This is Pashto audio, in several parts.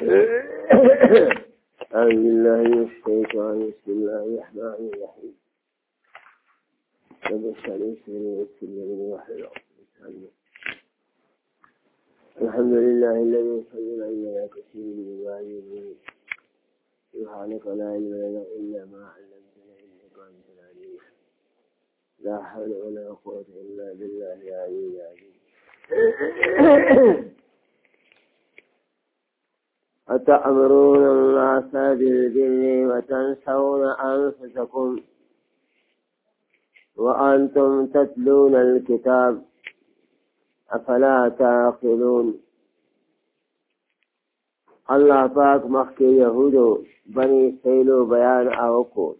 أعوذ بالله من الشيطان بسم الله الرحمن الرحيم رب اشرح لي صدري ويسر لي أمري واحلل عقدة من لساني. الحمد لله الذي فضل علينا كثير من عباده سبحانك لا علم لنا إلا ما علمتنا إنك أنت العليم لا حول ولا قوة إلا بالله العلي العظيم. أتأمرون الناس بالبر وتنسون أنفسكم وأنتم تتلون الكتاب أفلا تعقلون. الله پاک مخی یهودو بنی اسرائیلو بیان آوکو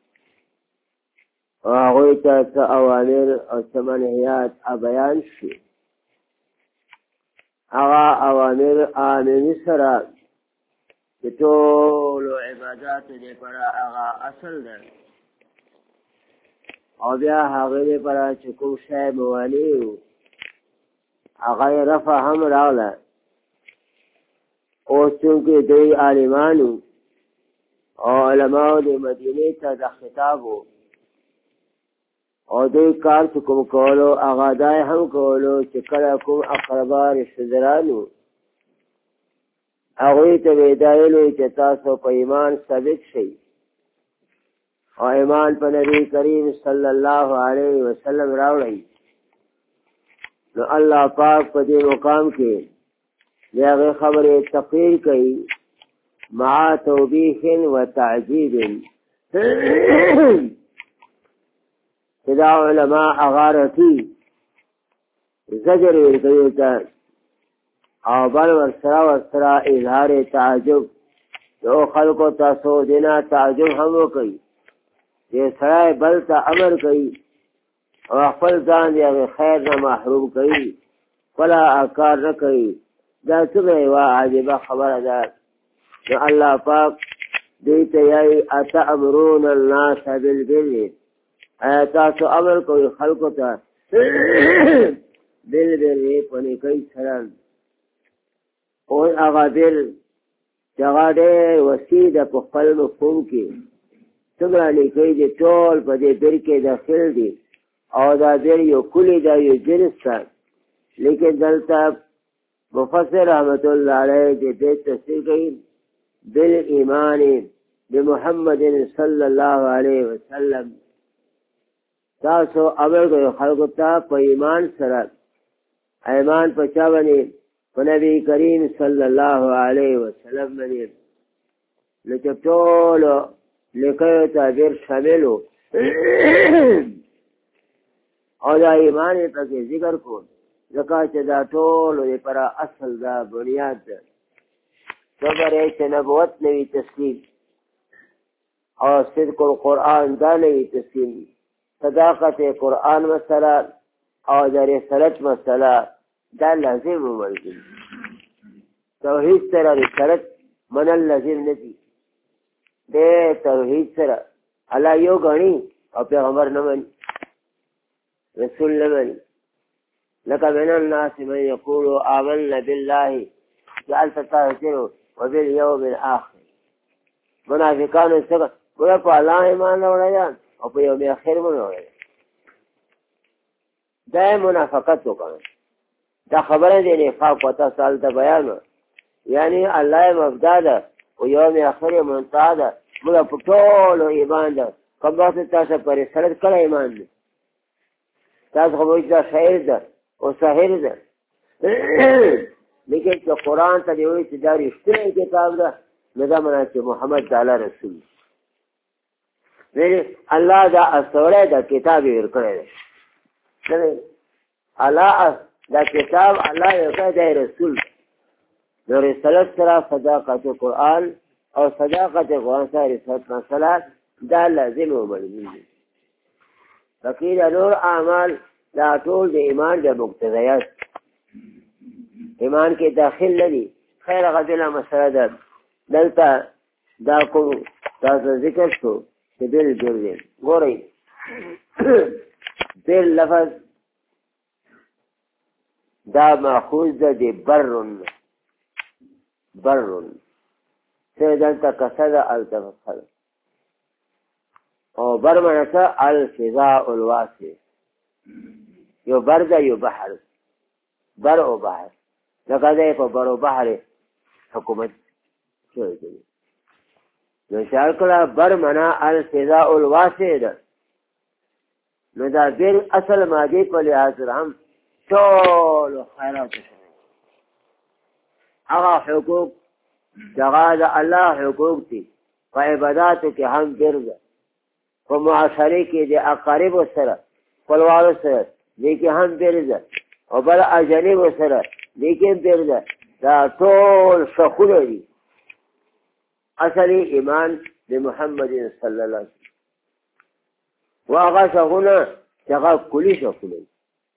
وآغویتا تا اوامر او تمنحیات بیان شی. اغا اوامر آمنی سرا طول عبادات دے پرا اغا اصل دے او بیا هغه دے پرا چکم شای موانیو اغا رفع هم راغلا او چونکه دی عالمانو او علماء دی مدینه تا دا خطابو او دی کار چکم کولو اغا دای هم کولو چکل کم اقربا رشدرانو اغوی تا بیدائلو چتاسو پا ایمان ثابت شئی او ایمان پا نبی کریم صلی اللہ علیہ وسلم راوڑی. نو اللہ پاک پا دی مقام کے لیاغی خبر تقریر کئی مع توبیخ و تعجیب صدا علماء اغارتی زجر ورکیتا او بل ورسرا اظہار تعجب جو خلقو تاسو دینا تعجب ہم وکی یہ سرائے بل تا امر کئی او اخفل زان دیاغی خیر نا محروم کئی فلا اکار نکئی دا سبحی و عجبہ خبر دار. نو اللہ پاک دیتا یای اتأمرون الناس بالبر تاسو امر کوئی خلقو تا بالبر پنی کئی سران او اغا بر چغا دیر وسید پا خپل مفهوم کی سمرا نکی دی طول پا دی بر کے داخل دی او دا بر یو کلی دا یو جنس تا لیکن دلتا مفسر رحمت اللہ علیہ دی بر تصدیق کئی بالایمان بمحمد صلی اللہ علیہ وسلم. تاسو امر کوئی خلقتا پا ایمان سرات ایمان پا چاونی نبی کریم صلی اللہ علیہ وسلم منیم لچب طولو لکیو تابیر شاملو او دا ایمان پاکی ذکر کن لکا چه دا طولو دی پرا اصل دا بنیاد دا صبر ایچه نبوت نوی تسلیم او صدق القرآن دا نوی تسلیم صداقت قرآن مسئلہ او دا رسالت مسئلہ دا لازم ممکن توحید سره رسالت منل لازم ندی دے توحید سره اللہ یو گانی او پیغمبر نمانی رسول نمانی لکا من الناس من یقولو آمنا باللہ جعلت تاہتنو وبالیوم الآخر. منافقانو سکر بولا پا اللہ ایمان لوڑا جان او پا یوم اخیر من لوڑا جان دا منافقت تو کانا دا خبر دی نفاق وطا سال دا بیان یعنی اللہ مبدا دا و یوم آخر منتہا دا ملا پٹولو ایمان دا کم وقت تاسا پر رسالت کلا ایمان دا تاسا خبوش دا شعر دا و ساحر دا لیکن چا قرآن تا دیوئی چا دا رشتن کتاب دا ندا منا چا محمد دا اللہ رسول اللہ دا اصولے دا کتابی ورکڑے دا اللہ دا کتاب اللہ یوکا دا رسول نو رسالت سرا صداقت قرآن او صداقت قرآن سرا رسالت مسئلہ دا لازم و ملزم دی. فقید نور اعمال دا طول دا ایمان دا مقتضیات ایمان کے داخل ندی خیر غدلا مسئلہ دا دلتا دا کم تاسا ذکر شو کہ بل بر گوری بر لفظ دا ماخوذ دا دی برن سره دلته کسه ده هلته فتحه ده او بر معنی څه الفضاء الواسع یو بر ده یو بحر بر او بحر لکه دی په بر او بحر حکومت شوی دی نو شعر کړه بر معنی الفضاء الواسع ده نو دا بیر اصل مادی په لحاظ سره هم ټول خیرات هغه حقوق دغه د الله حقوق دي په عباداتو کې هم بیر ده په معاشرې کې د اقاربو سره خپلوانو سره دې کې هم بیر ده او بل اجانبو سره دې کې هم بیر ده دا ټول شخونه دي اصلي ایمان د محمد صلی الله علیه وسلم و هغه شخونه چې هغه کلي شخونه دي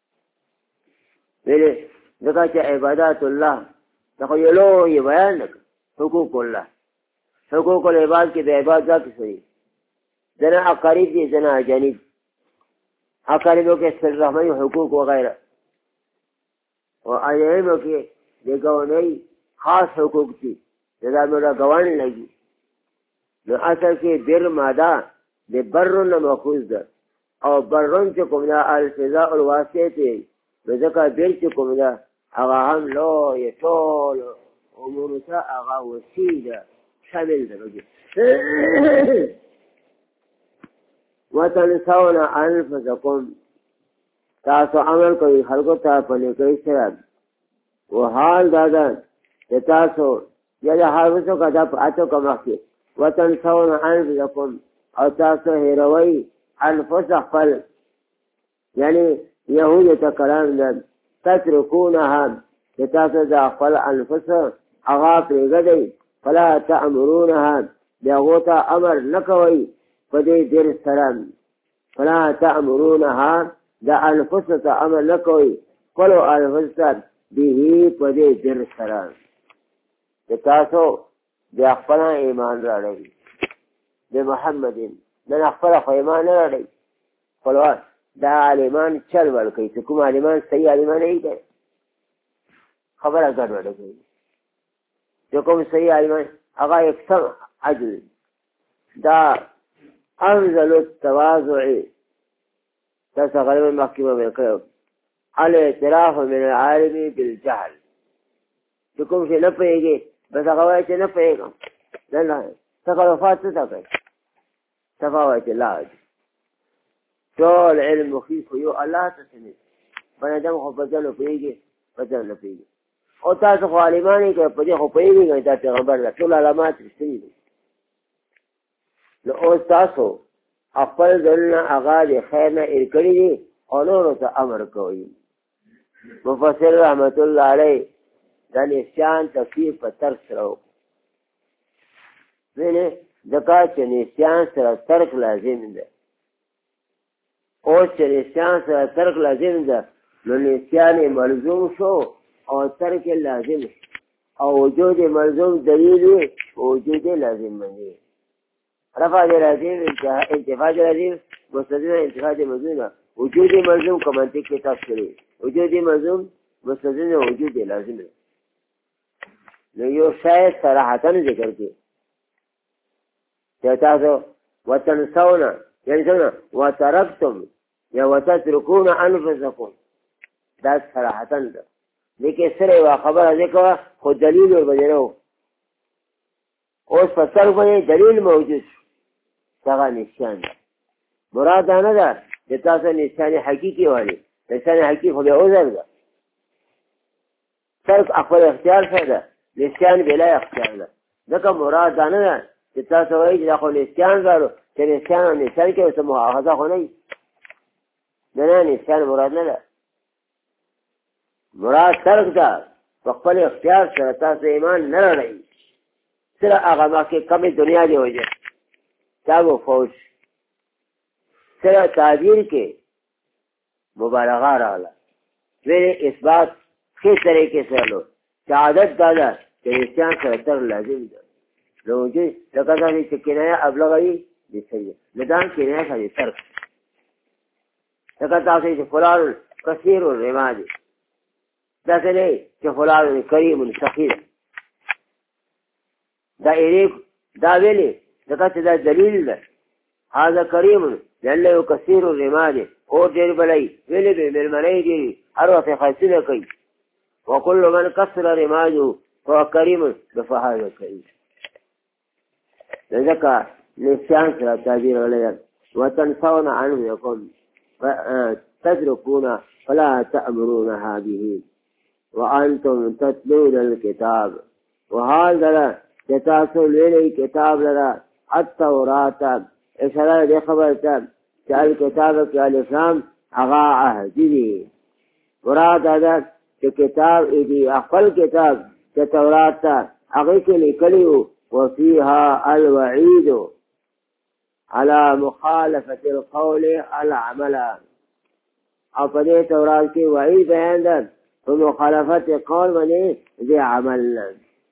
ویلې ځکه چې عبادات الله دا خو یو لوی بیان نه حقوق الله حقوق العباد کې د عباد ذات سره ځنه اقارب دي ځنه اجانب اقاربو کې صله رحمي حقوق وغیره او اجانبو کې د ګاونډي خاص حقوق دي دا موږ ګاونډ لګي نو اصل کې بر ماده د برون ماخوذ ده او برون چې کوم ده الفضاء الواسع دی نو ځکه بر چې کوم ده هغه هم لوی ټول امور ته هغه وسیع ده شامل ده وتنسون انفسکم تاسو عمل کوي خلکو ته په نیکۍ سره و حال دا ده چې تاسو یا د حافظو که دا په اتو که مخکې وتنسون انفسکم او تاسو هیروئ انفس خپل یعنی یهودو ته کلام ده تترکونها چې تاسو د خپل انفس هغه پرېږدئ فلا تأمرونها د هغو ته امر نه کوئ په دې بر سره فلا تأمرونها د انفس ته امر نه کوئ خپلو انفس ته به په دې بر سره چې تاسو د خپل ایمان راړئ د محمد نن خپل خو ایمان نه راړئ خپلوان دا عالمان چل ورکوي چې کوم عالمان صحیح عالمان نه دي خبره ګډوډه کوي چې کوم صحیح عالمان هغه یکسم عدل دا انزل التواضع تاسو غالبا مخکې مې کړو الاعتراف من العالم بالجهل چې کوم شي نه پوهېږي بس هغه وایي چې نه پوهېږم نه نه تخلفات څه ته کوي تفاوت لا ټول علم مخیف یو الله ته سمي بني ادم خو په ځانو پوهېږي په ځان نه پوهېږي او تاسو خو عالمان یې که په دې خو پوهېږئ دا پیغمبر ده ټول علامات رښتیني دي نو اوس تاسو خپل ځانونه هغه د خیر نه ایر کړي دي او نورو ته امر کوي مفسر رحمت الله علیه دا نسیان تفسیر په ترک سره وکړو ویلې ځکه چې نسیان سره ترک لازم ده اوس چې نسیان سره ترک لازم ده نو نسیان ملزوم شو او ترک لازم شو او وجود ملزوم دلیل وي وجود لازم مني رفع دې لازم انتفاع دې لازم مستدل انتفاع دې ملزوم وجود ملزوم کا منطق کې تاسو کړی وجود ملزوم مستدل وجود لازم دی نو یو شاید صراحتا ذکر کې چې تاسو وتنسون یعنی څنګه وترکتم یا وتتركون انفسکم دا صراحتا ده لیکن سره یوه خبره ذکر خو دلیل ورباندې نه و اوس په سر باندې دلیل موجود شو هغه نسیان ده مراد دا نه ده چې تاسو نسیان حقیقي وایي نسیان حقیقي خو بیا عذر ده صرف خپل اختیار سره ده نسیان بلا اختیار ده ځکه مراد دا نه ده چې تاسو وایي چې دا خو نسیان راړو چې نسیان او نسیان کې اوس مؤاخذه خو نه نه نسیان مراد نه ده مراد ترک ده په خپل اختیار سره تاسو ایمان نه لرئ سره هغه مخکې کمې دنیا دی وجه دا و فوج سره تعبیر کې مبالغه راغله ویلې اثبات ښې طریقې سره لو چې عادت دا ده چې نسیان سره تر لازم ده نو چې لکه دا چې کنایه ابلغه وي د صحیح ندان کنایه سره ترک لکه تاسو چې فلان کثیر الرماد داسې نه چې فلان کریم سخي دا إليك دا ویلی ذکر دا دلیل ده هذا کریم لأنه كثير الرماد اور دیر بلی ویلی بی ملمنی دیری هر وقت خیصله کئی وكل من كسر رماده فهو كريم بفهذا كريم لذلك نسيان سلا تعبير عليها وتنسون عنه يقول تتركون فلا تأمرونها به وأنتم تتلون الكتاب وهذا تتاصل إلي كتاب لنا التوراة إشارة دي خبرتا الكتاب كالإسلام أغاعه جدي مراد هذا كتاب إدي أخفل كتاب كتوراة أغيك لكليه وفيها الوعيد على مخالفة القول العمل أفضل توراة كي وعيد بيانا ومخالفة القول مني ذي عمل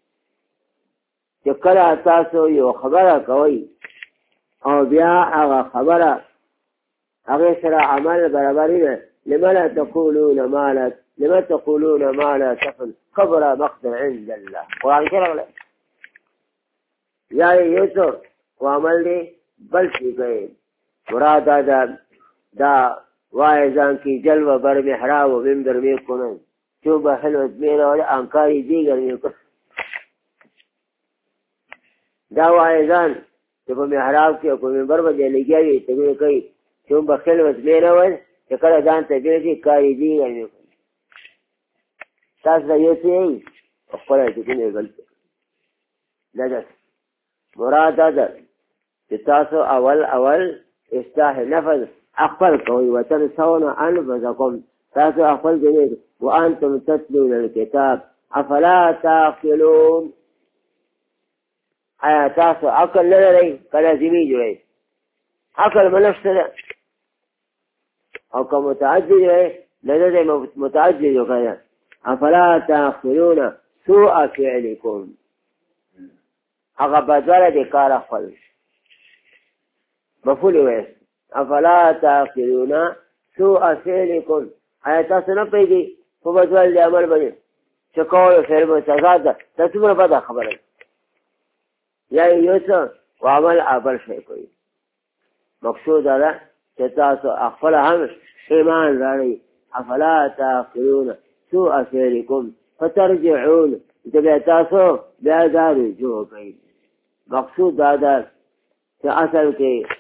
كلا تاسو يو خبره کوي او بیا هغه خبره هغه سره عمل برابري نه لما تقولون ما لا تفعل كبر مقتا عند الله قرآن كرغله یا یوسف وعمل دی بل شي کوي مراد دا واعظان کی جلوه بر محراب و منبر میں کنن چوبه حلوت میرا ولی انکاری دیگر میں کنن دا واعظان چې په محراب کې او په منبر باندې لګیاوي ته کوي چوبه حلوت میرا ولی چې کله ځان ته بیرې کاری دیگر میں کنن تاسو دا یو څه خپل چې کنه غلط دا مراد ده چې تاسو اول اصلاح نفذ أخبر كوي وتنسون أنفسكم تاسو أخبر جميل وأنتم تتلون الكتاب أفلا تعقلون أي تاسو عقل لدي كلازمي جوي عقل منفسه أو كمتعجل جوي لدي متعجل وكذا أفلا تعقلون سوء فعلكم أغبت ولدي كار أخبر مفهول ويس افلا تعقلون سوء فعلكم آیات سره پیږي په بدل عمل باندې چکول فعل به سزا ده تاسو په خبره یا یو څه عمل ابل شي کوي مقصود ده چې تاسو خپل هم ایمان لرئ افلا تعقلون سوء فعلكم فترجعون دې تاسو بیا دا رجوع کوي مقصود ده چې اصل کې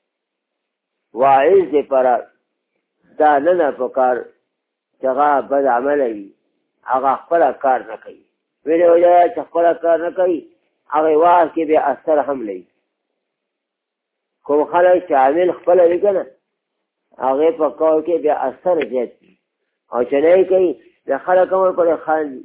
واعظ دې پر دا نه پکار چغا بد عمل وي هغه خپل کار نه کوي ویل وجه چې خپل کار نه کوي هغه واعظ کې به اثر هم لري کوم خلک چې عامل خپل وي کنه هغه په کار کې به اثر زیات او چې نه کوي د خلک هم پر خان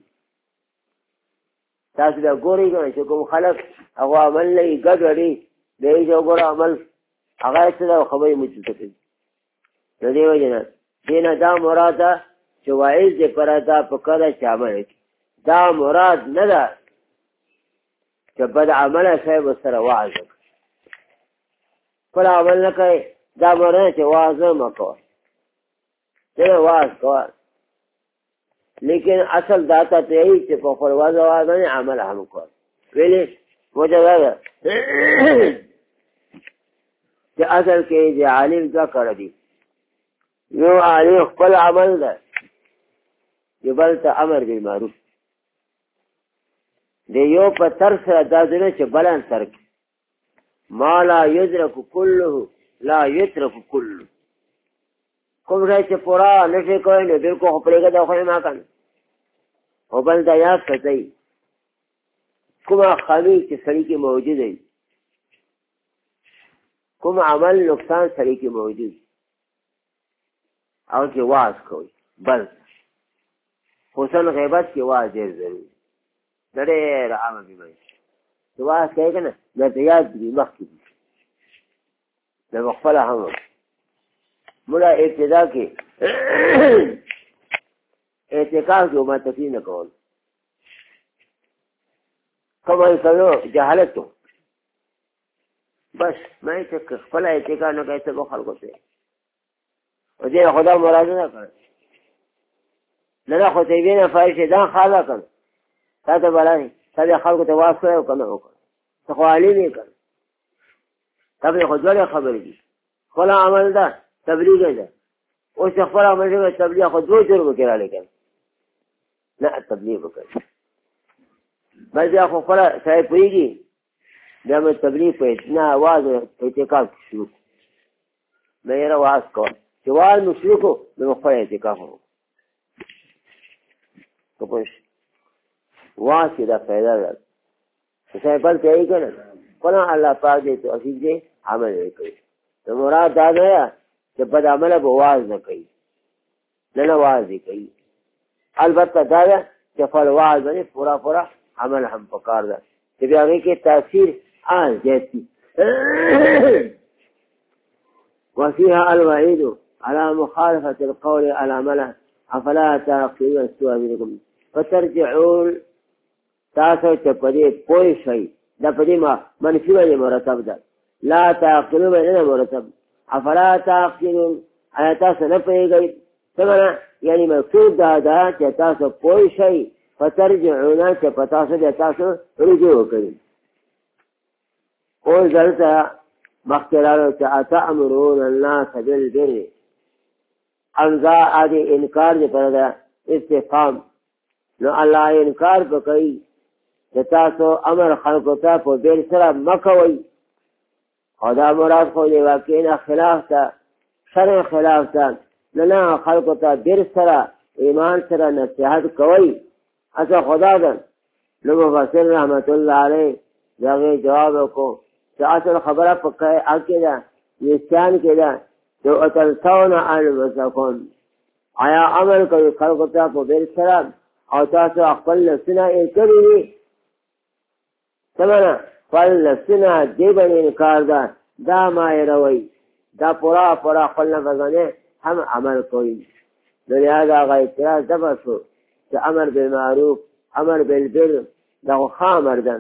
تاسو دا ګورئ چې کوم خلک هغه عمل نه ګډوډي دی جو ګور عمل هغه څه خبرې مجلس کوي د دې وجه نه دا مراد چې واعظ دې پر دا پکړه چې عمل دا مراد نه ده چې بد عمله صاحب سره واعظ پر عمل نه کوي دا مراد چې واعظ ما کوي دا واعظ کوي لیکن اصل داتا ته یې چې په خپل واعظ باندې عمل هم کوي ویلې وجه ده چې اصل کې د عالم څه کړی دی یو عالم خپل عمل ده یو بل ته امر بالمعروف د یو په تر سره دا نه چې بلان ترک ما لا يدرك كله لا يترك كله کوم ځای چې پورا نشي کوي نو بالکل خپلګه دا خو ما کنه او بل دا یاد کړئ کومه خامی چې سړي کې موجود دی کوم عمل نقصان سړي کې موجود او چې واعظ کوي بل حسن غیبت کې واعظ ډېر ضروري ډېر عامه بیماري چې واعظ کوي که نه درته یاد دي مخکې دي د مخفله هم مړه ابتدا کې اعتکاف کې ماتفي نه کول کومه کلو جهالت تو بس میں چې خپل اعتکاف نه کوي څه خلکو ته او دې خدا مراد نه کړ نه خو ته وینې فایشه دا خاله کړ تا ته بلای تا خلکو ته واسطه او کنه وکړ ته خو عالم یې که تبلیغ خو دوړې خبرې دي خپل عمل ده تبلیغ ده اوس خپل عمل ده تبلیغ خو دوه جرمو کې رالی کړ نه تبلیغ وکړ بل بیا خو خپله سړی پوهېږي بیا مې تبلیغ په نه اواز په اعتکاف شروع مې یاره واز کوه چې واز مې شروع کړو نو مې خپل اعتکاف وکړو که پوه شي واز کې دا فایده ده چې سړی بل کوي که نه خپله الله پاک دې توفیق دې عمل یې کوي نو مراد دا نه چې بد عمله به واز نه کوي نه نه واز یې کوي البته دا ده چې خپل واز باندې پورا عمل هم پکار ده چې بیا هغې کې تاثیر زیاتی وفيها الوعيد على مخالفة القول على مله افلا تعقلون السوء منكم فترجعون تاسو چې په دې پوه شئ دا په دې منفي باندې مرتب ده لا تعقلون باندې مرتب افلا تعقلون آیا تاسو نه پوهېږئ څه معنا یعنې مقصود دا ده چې تاسو پوه شئ فترجعون چې په تاسو بیا تاسو رجوع وکړئ اوس دلته مخکې راغلو چې اتأمرون الناس بالبر امزا ادي انکار دې پر ده استفهام نو الله انکار به کوي چې تاسو امر خلکو ته په بر سره مه کوئ او دا مراد خو دې واقع نه خلاف ته شرع خلاف ته نه خلکو ته بر سره ایمان سره نصیحت کوئ اصل خدا ده نو مفسر رحمت الله علیه دغه جواب وکړو چې اصل خبره په کې ده نسیان کې ده چې اتلتون انفسکم آیا عمل کوي خلکو ته په بل سره او تاسو خپل نفسونه یې کړي دي څه معنا خپل نفسونه دې باندې انکار ده دا ما یې روئ دا پورا خپل نفس باندې هم عمل کوي نو لهذا هغه اعتراض دغه شو چې امر بالمعروف امر بالبر دا خو امر ده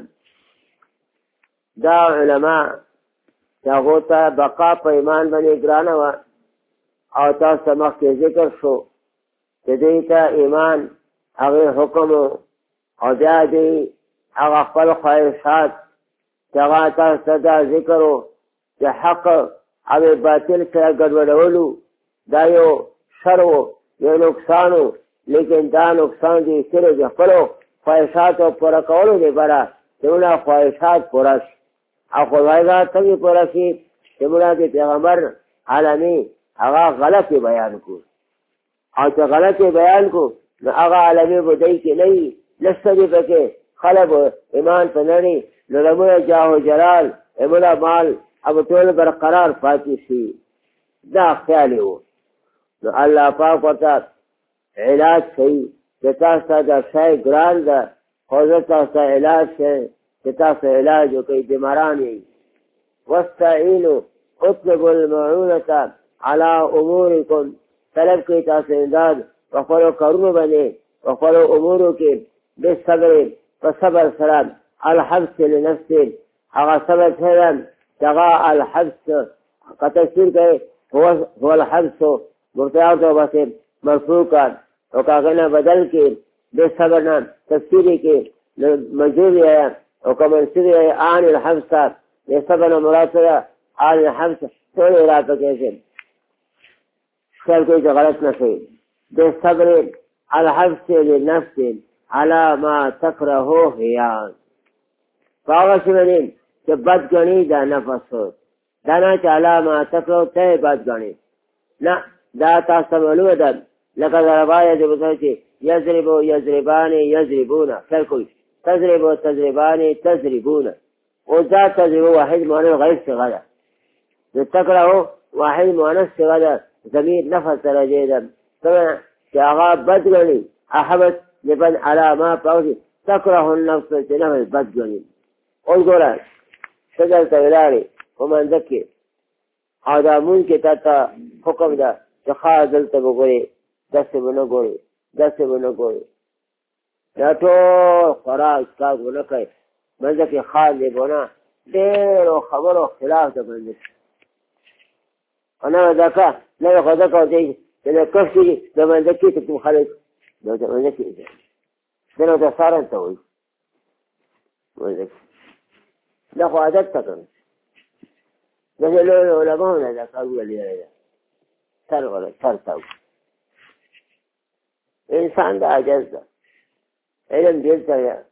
دا علما چې هغو ته بقا په ایمان باندې ګرانه وه او تاسو مخکې ذکر شو چې دوی ته ایمان هغې حکم او بیا دوی هغه خپل خواهشات چې هغه تاسو ته دا ذکر و چې حق او باطل سره ګډوډولو دا یو شر و یو نقصان و لیکن دا نقصان دی صرف د خپلو خواهشاتو پوره کولو دپاره چې مونږ خواهشات پوره شي او خواهشات څنګه پوره شي چې مونږ د پیغمبر عالمي هغه غلط بیان کو او چې غلط بیان کو نو هغه عالمي به دی کې نه وي لسته دې پکې خلک ایمان په نړۍ نو زموږ جاه و جلال زموږ مال او ټول برقرار پاتې شي دا خیال و نو الله پاک ورته علاج کوي چې تاسو ته دا شی ګران ده خو زه تاسو ته علاج شی چې تاسو علاج وکړئ بیماران یې واستعینوا اطلبوا المعونة على امورکم طلب کوي تاسو امداد په خپلو کارونو باندې په خپلو امورو کې بالصبر په صبر سره الحبس لنفس هغه صبر سره هغه الحبس که تفسیر کوي هو الحبس مرتعاتو بس مرفوع کر او کاغه نه بدل کې بے صبر نه تفسیری کې مجرور ہے او که منصوب ہے آن الحبس بے صبر نه مراد سره آن الحبس ټول اراده کې خیال کوئی غلط نہ کوي بے صبر الحبس لنفس على ما تكره هي فاغه شمنین چې بد غني دا نفس دا نه چې علامه تکرو ته بد غني نه دا تاسو معلومه ده لکه ضربای دې بوته چې یضربو یضربان یضربون خیر کوئی تضربو تضربان تضربون او دا تضربو واحد مؤنث غیر صيغه ده تکرو واحد مؤنث صيغه ده ضمیر نفس درجه ده څنګه چې هغه بد غني احبت لبن علامه پاوځي تکره النفس چې نه بد غني او ګوره شجر تولاري ومن ذكي هذا ممكن تاتا حكم ده جخا دلته وګوري داسې ونه ګوري داسې ونه ګوري دا ټول خوراک کار ونه کوي منځ کې خال دی ونه ډېرو خبرو خلاف ده باندې انا ذاکا نه خدا کو دی چې کښ دي د منځ کې ته خلک دا منځ کې ده دا سره ته وایي دا خو عادت ته کړم داسې لوی علماو نه دا کارونه لیدلی ده سر تاو انسان دا عاجز ده علم ډېر ته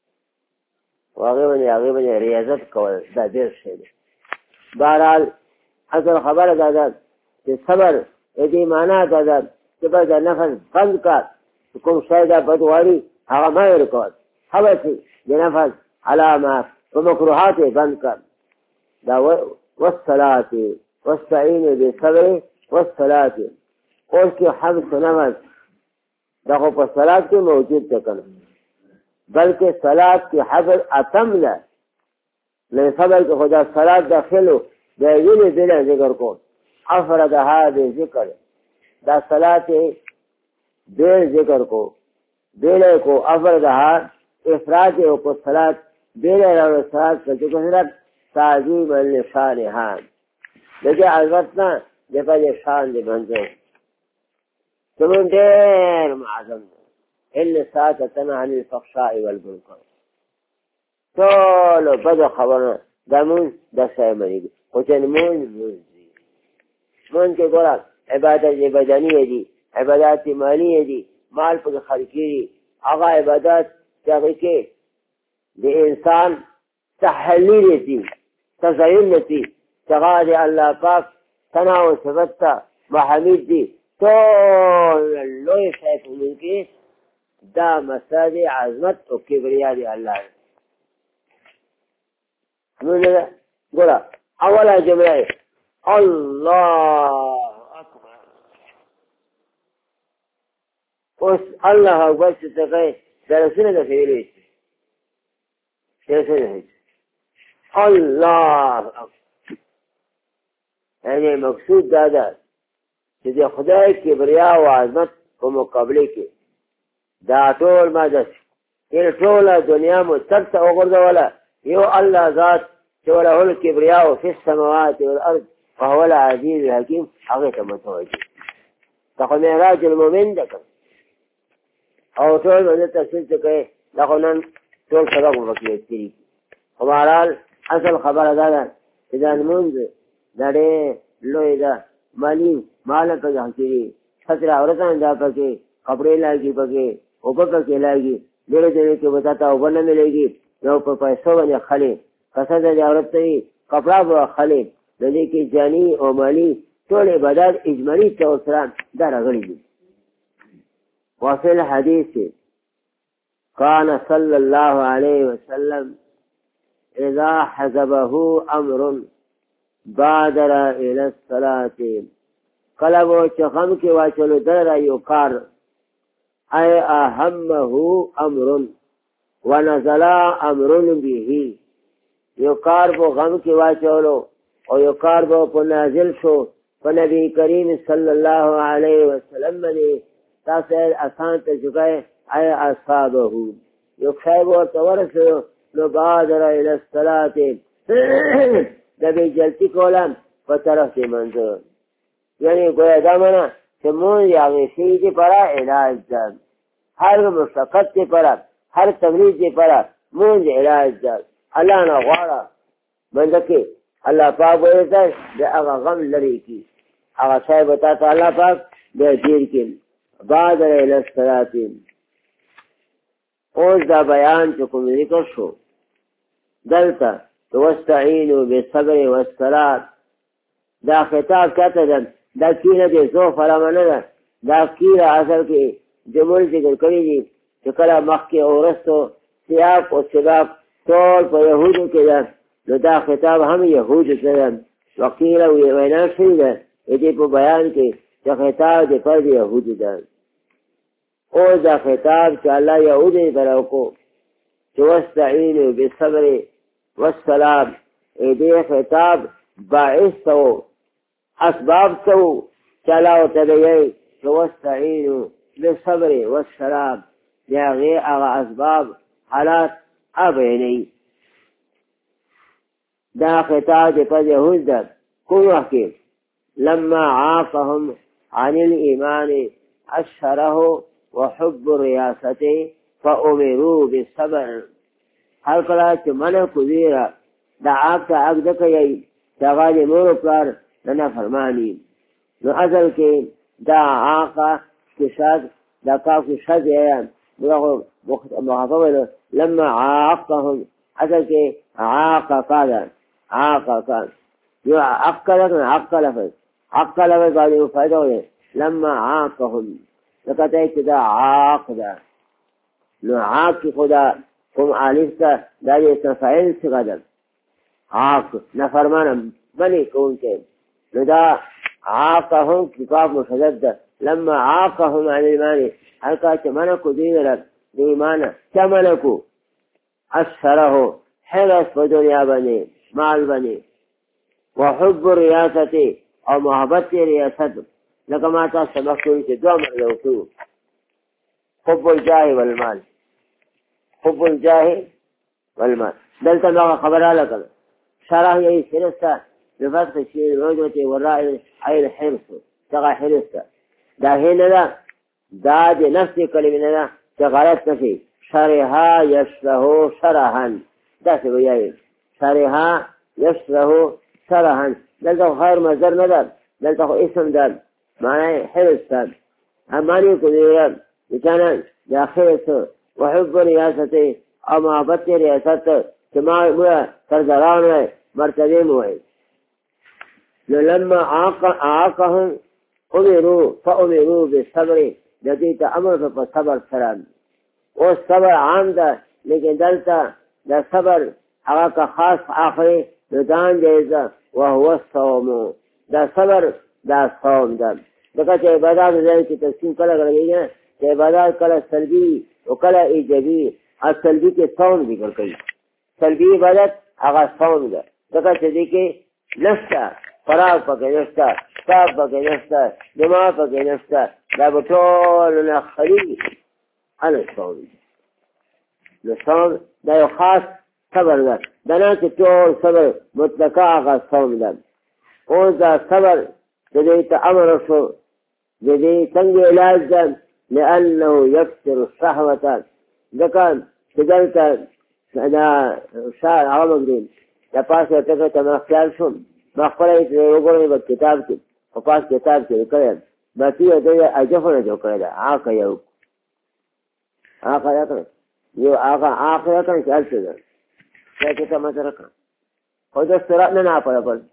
هغې باندې ریاضت کول دا ډېر شی دی بهرحال اصل خبره دا ده چې صبر دې معنا دا ده چې بس د نفس بند کړه چې کوم شی دا بد غواړي هغه مه ویل کول حبسې د نفس علامات و مکروهات یې بند کړه دا والصلاة واستعینوا بالصبر والصلاة اوس کې حبس نفس دا خو په صلات کې موجود ده کنه بلکې صلات کې حبس اتم ده له صبر کې خدا صلات داخلو د ویلې بلا ذکر کو افردها بذکر دا صلات بے ذکر کو بیلے کو افردها افراد کو صلات بیلے راو صلات کو صلات تعظیم لشانها دغه عظمتنا دغه شان دی باندې تمون ډېر معظم إلا ساعتنا عن الفحشاء والمنكر ټول بد خبرونه دا مونږ د سایمنې دي خو چې مونږ کې ګوره عبادت بدني دي عبادت مالی دي مال په خرڅ کړي هغه عبادت چې هغې کې د انسان تحلیل دي تزین دي څنګه د الله پاک ثنا او صفت ته محمود دي ټول لوی شی په مونږ کې دا مساد عظمت او کبریا دی الله نو ګوره اوله جمله الله اکبر اوس الله اکبر چې څنګه درسونه د فعلی څه الله اکبر یعنی مقصود دا ده چې د خدای کبریا او عظمت په مقابله کې دا ټول ما دس یعنی ټوله دنیا مو تک ته وغورځوله یو الله ذات چې وله الکبریاء فی السماوات والارض وهو العزیز الحکیم هغې ته متوجه دا خو معراج المؤمن ده که او ټول باندې تفصیل څه کوي دا خو نن ټول سبق مو پکې تېرېږي خو بهرحال اصل خبره دا ده چې دا لمونځ دا ډېر لوی ده مال پکې حاصلي ستره عورتان دا پکې کپڑے لائگی پکې اوبه پکې لائگی ډېرو ځایو کې به تا ته اوبه نه ملېږي نو په پیسو باندې خلې قصد د عورت ته وي کپڑا به خلې د دې کې جاني او مالي ټول عبادات اجمالي طور سره دا راغلي دي وفي الحديث كان صلى الله عليه وسلم إذا حزبه أمر بادر إلى الصلاة کله به چې غم کې واچولو دره یو کار ای اهمه امر ونزل امر به یو کار به غم کې واچولو او یو کار به په نازل شو په نبی کریم صلی الله علیه وسلم باندې تاسو آسان ته ځای ای اصحابه یو خیر ورته ورسېدو نو بادر الی الصلاة د به جلتی کولم په طرف د منځ یعنی گویا دا مانا کہ مون یا غیشی دی پرا علاج داد ہر مشقت دی پرا ہر تمریض دی پرا مون دی علاج داد اللہ نا غوارا بندکی اللہ پاک بولیتا دی اغا غم لری کی اغا شای بتاتا اللہ پاک دی دیر کی بادر الی الصلاة اوز دا بیان چکم ذکر شو دلتا واستعینوا بالصبر والصلاة دا خطاب کہتا دن دا کیره دی زو فرامانه ده دا کیره اصل کې جمل ذکر کړی دي چې کله مخکې او وروستو سیاق او سباق ټول په یهودو کې ده نو دا خطاب هم یهودو ته ده وقیله وینا شوې ده د دې په بیان کې چې خطاب د فرد یهودو ده او دا خطاب چې الله یهودو ته راوکړو چې واستعینوا بالصبر والصلاة دې خطاب باعث تو اسباب تو چلاو تبیئی واستعینوا بالصبر والصلاة یا غیر اغا اسباب حالات ابینی دا خطاب دی پر یهود در کون وقتی لما عافهم عن الإيمان أشهره وحب الرياسة فأمروا بالصبر هل کلا چه من کذیرا دا عاق ته عاق ځکه یی چې هغه د مور و پلار نه نافرماني. نو اصل کې دا عاقه کې شاید دا کاف کې شاید یې دغه محافظه لما عاقهم اصل کې عاقه قال عاقه قال یو عقل عقل لفظ عقل لفظ باندې فائدہ وي لما عاقهم لکه چې دا عاق ده. نو عاق کې خدا کوم الف ته دا یې تفاعل څنګه ده عاق نافرمانه بني کون کې. نو دا عاقهم کتاب مشدد ده لما عاقهم عن الإيمان هل كانت منكو دينرا ديمانا كمنكو أسفره حرص بدنيا بني مال بني وحب الرياسة أو محبت رياسة لك ما تسمحتوا لك دوامر لوكو حب الجاه والمال حب الجاه والمال دلتا بغا خبرها لك شرح يهي سنستا بفتح الشيء العجوة والرائل عين حرص تغى حرصتا دا هنا دا دي نفس كلمة تغلط نفي شرها يشره شرها دا سبيعي شرها يشره شرها دلتا خير مصدر ندر دلتا اسم دار معنى حرص دار أماني كذيرا بكان دا خيص وحب رياسته أو محبت رياسته كما هو تردران مرتبه موعد. لما عاقهم أمروا فأمروا بالصبر لديت أمر فالصبر سلام والصبر عام ده لكن دلتا ده صبر حقاك خاص آخری ندان جائزة وهو الصوم ده صبر ده صوم ده دکا چه عبادات ذلك کی تقسیم کلا کرگئی ہے چه عبادات کلا سلبی وکلا ایجابی از سلبی کے صوم ذکر کئی سلبی عبادت آغا صوم ده دکا چه دیکھے نفسا فراغ پاکے نفسا کتاب پاکے نفسا دماغ پاکے نفسا دا بطولنا خلیل عن الصوم الصوم دا یو خاص صبر ده دنا که طول صبر مطلقا آغا صوم ده اوز دا صبر جديت أمر شو جدي تنجي علاج لأنه يكسر الشهوة ده كان تجلت دا شاعر عرب دين دا پاس وتكت ما خيال شم ما خليت وقولي بالكتاب كي وپاس كتاب كي كريم باتي ودي أجفنا جو كريم عاق يوك عاق يكرم يو عاق يكرم شألت ده كيف ما تركا خذ الصراط نعطى يقول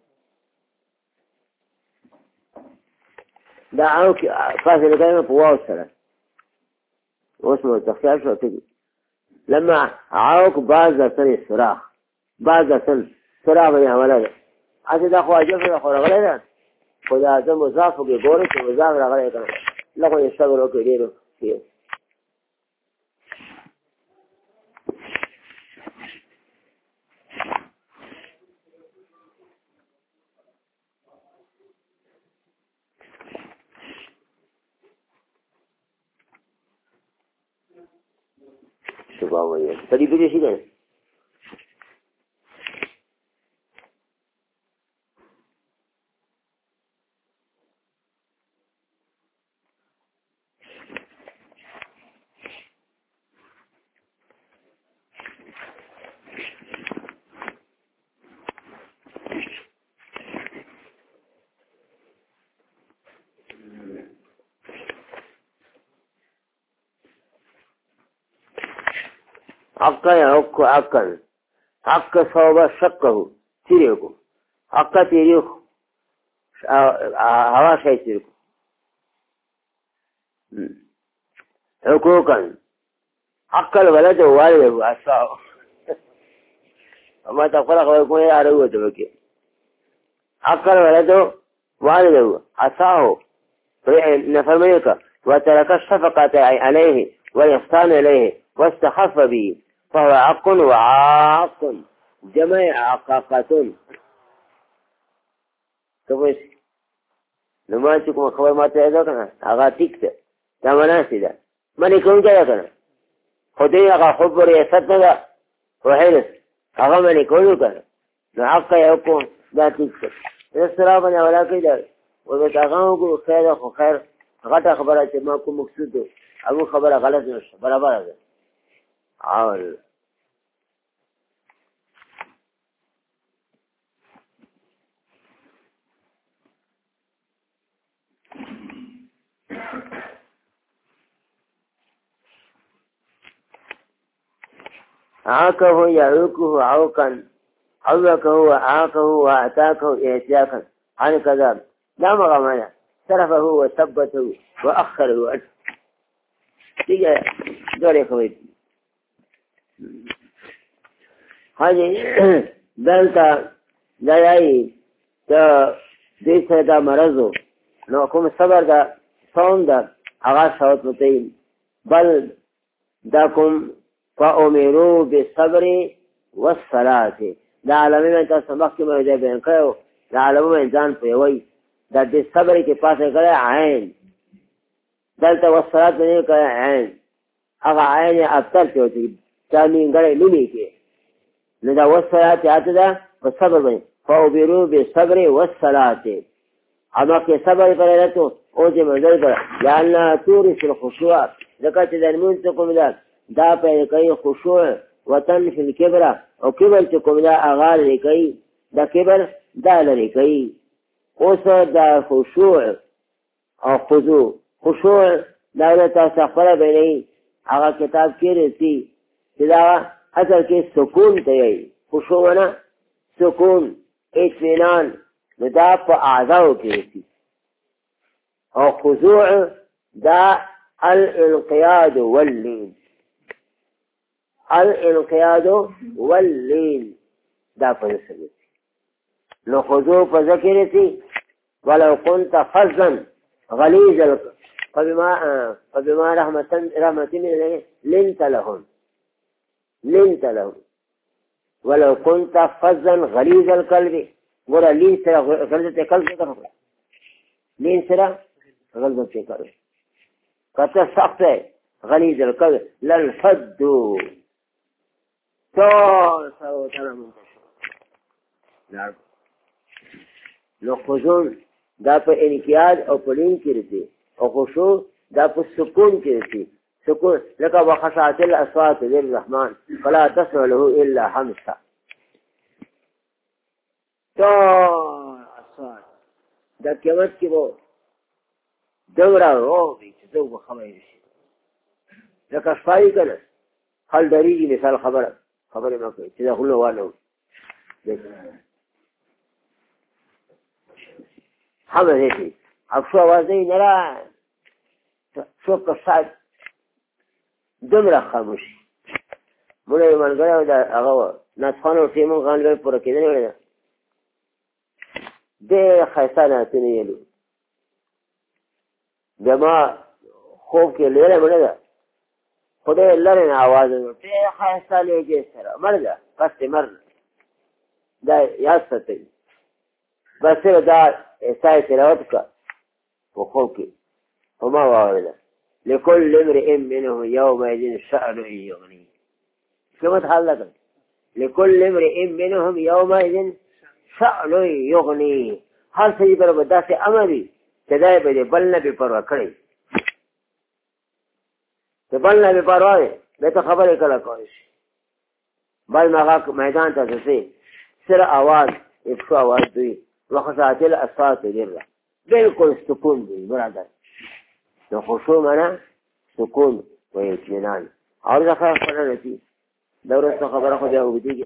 دا عاوك فاصل كلمة بواو السلام واسمه التخيل شو تجي لما عاوك بعض سن الصراخ بعض سن صراخ يا ولد عاد دا خو اجف دا خو رغله خدا ته مضاف کې ګوره چې مضاف راغلی کنه لکه یشتغلو کې ډیرو کې شباب وایي تدې به شي نه حقا يحق حقا حق صوب شقه تيريكو حقا تيريكو هوا شيء تيريكو حقوقا حق الولد والده عصاه أما تقول يكون يعرفه تبكي حق الولد والده عصاه نفرميك وترك الشفقة عليه ويحتان إليه واستخف به فهو عق وعاق جمع عقاقة تبوش لما تكون خبر ما تعيده كنا أغا تكت تمناسي ده من يكون كده كنا خدي أغا حب رياست ده وحيرس أغا من يكون كنا نعق يكون ده تكت السلام يا ولا كده وبتغاوكو خير أخو خير غطى خبرات ما كو مقصوده أبو خبر غلط نشته برابر ده عاول عاكه يعوكه عوكا عوكه وعاكه وأتاكه إعتياكا عن كذا لا مغمنا صرفه وثبته وأخره تيجي دوري خويت هذه دلتا دایي ته دې څه دا مرضو نو کوم صبر دا صوم دا هغه شوت وتی بل دا کوم فأمروا بالصبر والصلاة دا علمي من تاسو مخکې مې دې بیان کړو دا علمي ځان په وای دا دې صبر کې پاسه کړه عین دلته والصلاة نه کړه عین هغه عین ابتر ته وتی ځانې غړې لونی کې نو دا والصلاة اته دا په صبر باندې فأمروا بالصبر والصلاة اما کې صبر کړی ته او دې مزل کړه لأنها تورث الخشوع ځکه چې د لمونځ کوم دا پیدا کوي خشوع وطن فی الکبر او کبر چې کوم دا هغه لري کوي دا کبر دا لري کوي اوس دا خشوع او خشوع دا له تاسو خبره بیانوي هغه کتاب کې رسي چې دا اصل کې سکون ته وایي خشوع نه سکون اطمینان دا په اعضاء کې رسي او خضوع دا الانقياد واللين الانقياد واللين دا فلسفه لو خذوا فذكرتي ولو كنت فظا غليظ فبما رحمة من لنت لهم ولو كنت فظا غليظ القلب ورا لين سرا غلظة قلب كره لين سرا غلظة قلب کته سخت غلیظ القلب للفد تو سو تمام نعم لو خشوع دا په انقياد او په لين کې رسي او خشوع دا په سکون کې رسي سکون لکه وخشعت الاصوات للرحمن فلا تسمع له الا همسا تو اصوات دا قیامت کې وو دورا روبي چې دوه خبرې شي لکه شپای کنه حل دریږي مثال خبره ما کوي چې دا خلو والو خبره دې افشو وازي نه شو قصاد دمره خاموش مولای منګره دا هغه ناتخانو ټیمو غانګر پر کېدل نه دې خیسانه تنیلو جما خوب کې لره مړه ده خدای لره نه आवाज ته خاصه لګي سره مرده قصد مر دا یاد ساتي بس دا ایسای تلاوت کا په خوب کې وما وارده لكل امرئ منهم يومئذ شأن يغنيه كما تحلق لكل امرئ منهم يومئذ شأن يغنيه هر سړي پر بداسه امري کدای به بل نه به پروا کړی ته بل نه به پروا نه ته خبره کړه کوي بل مغه میدان ته ځي سره आवाज افشو आवाज دوی وخشعت الاصوات لله بالکل سکون دی برادر نو خشوع معنا سکون و اطمینان اور ځکه خبره نتی دورته خبره خو دی او دی